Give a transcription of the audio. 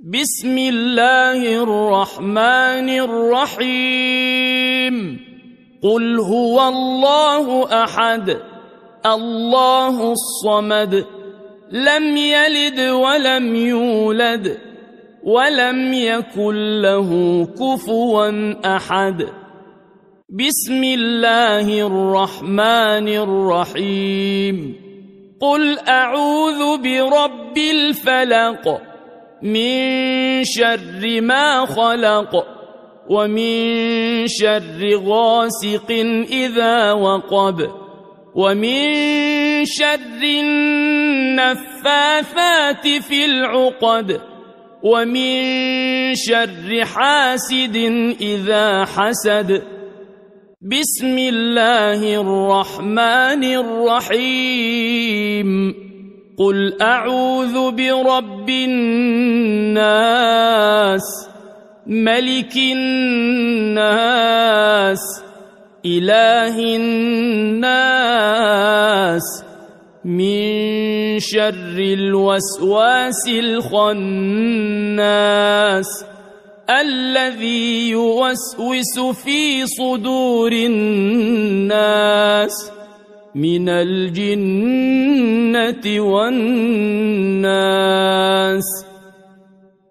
بسم الله الرحمن الرحيم قل هو الله أحد الله الصمد لم يلد ولم يولد ولم يكن له كفوا أحد بسم الله الرحمن الرحيم قل أعوذ برب الفلق من شر ما خلق ومن شر غاسق إذا وقب ومن شر النفاثات في العقد ومن شر حاسد إذا حسد بسم الله الرحمن الرحيم قل أعوذ برب الناس ملك الناس إله الناس من شر الوسواس الخناس الذي يوسوس في صدور الناس من الجنة والناس